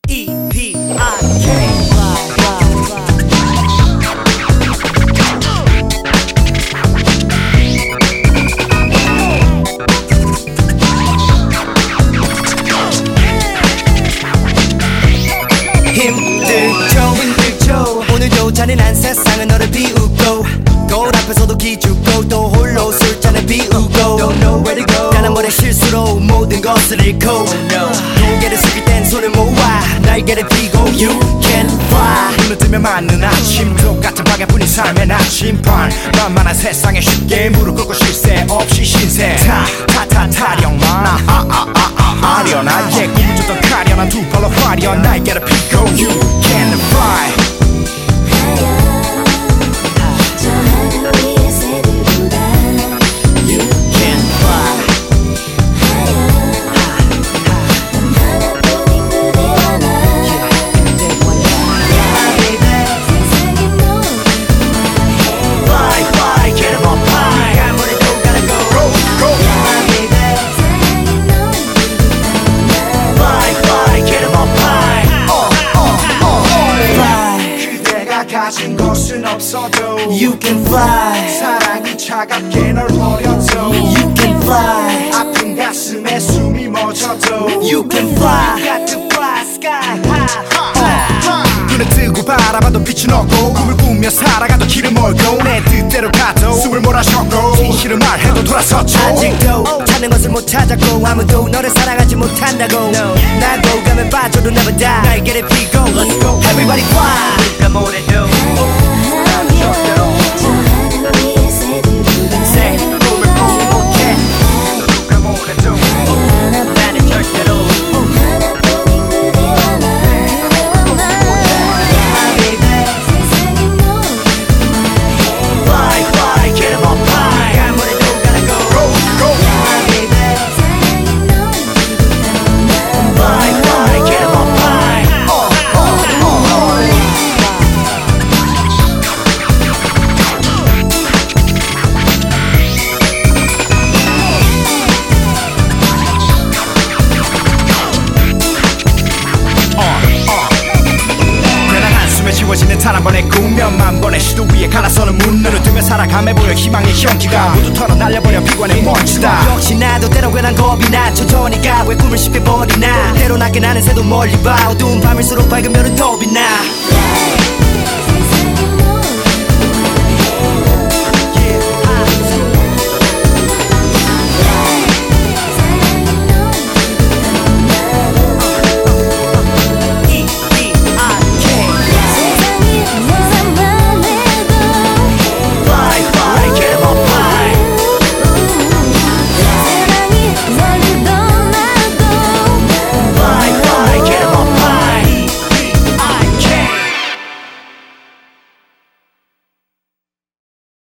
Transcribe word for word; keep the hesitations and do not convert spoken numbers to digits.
E P I K. 힘들죠 힘들죠 오늘도 잔인한 세상은 너를 비우고 거울 앞에서도 기죽고 또 홀로 술잔을 비우고 Don't know where to go 단 한 번의 실수로 모든 것을 잃고 oh, no. 고개를 숙일 땐 손을 모아 날개를 펴고 You can fly 눈을 뜨면 맞는 아침 똑같은 방향뿐인 삶의 나침반 만만한 세상에 쉽게 무릎 꿇고 쉴 새 없이 신세 타타타 타령만 아아아아 아련한 예 꿈을 쫓던 가련한 두 팔로 화려한 날개를 펴고 You can fly 가진 것은 없어도 You can fly 사랑이 차갑게 널 버려도 You can fly 아픈 가슴에 숨이 멎어도 You can fly You got to fly sky high 눈을 뜨고 바라봐도 빛은 없고 꿈을 꾸며 살아가도 길을 멀고 내 뜻대로 가도 숨을 몰아쉬었고 진실을 말해도 돌아섰죠 아직도 찾는 것을 못 찾았고 아무도 너를 사랑하지 못한다고 no. 나고 가면 빠져도 never die 날개를 펴고 Let's go Everybody fly 우리가 뭐래도 Say 꿈을 꾸지 못해 누가 뭐래도 나는 절대로 Fly fly get 'em up high 아무래도 gotta go Go Fly fly get 'em up high 지워지는 단 한 번의 꿈 몇만 번의 시도 위에 갈라서는 문 눈을 뜨며 살아감해 보여 희망의 향기가 모두 털어 날려버려 비관의 먼지다 역시 나도 때론 괜한 겁이 나 천천히 가 왜 꿈을 쉽게 버리나 때론 낮게 나는 새도 멀리 봐 어두운 밤일수록 밝은 별은 더 빛나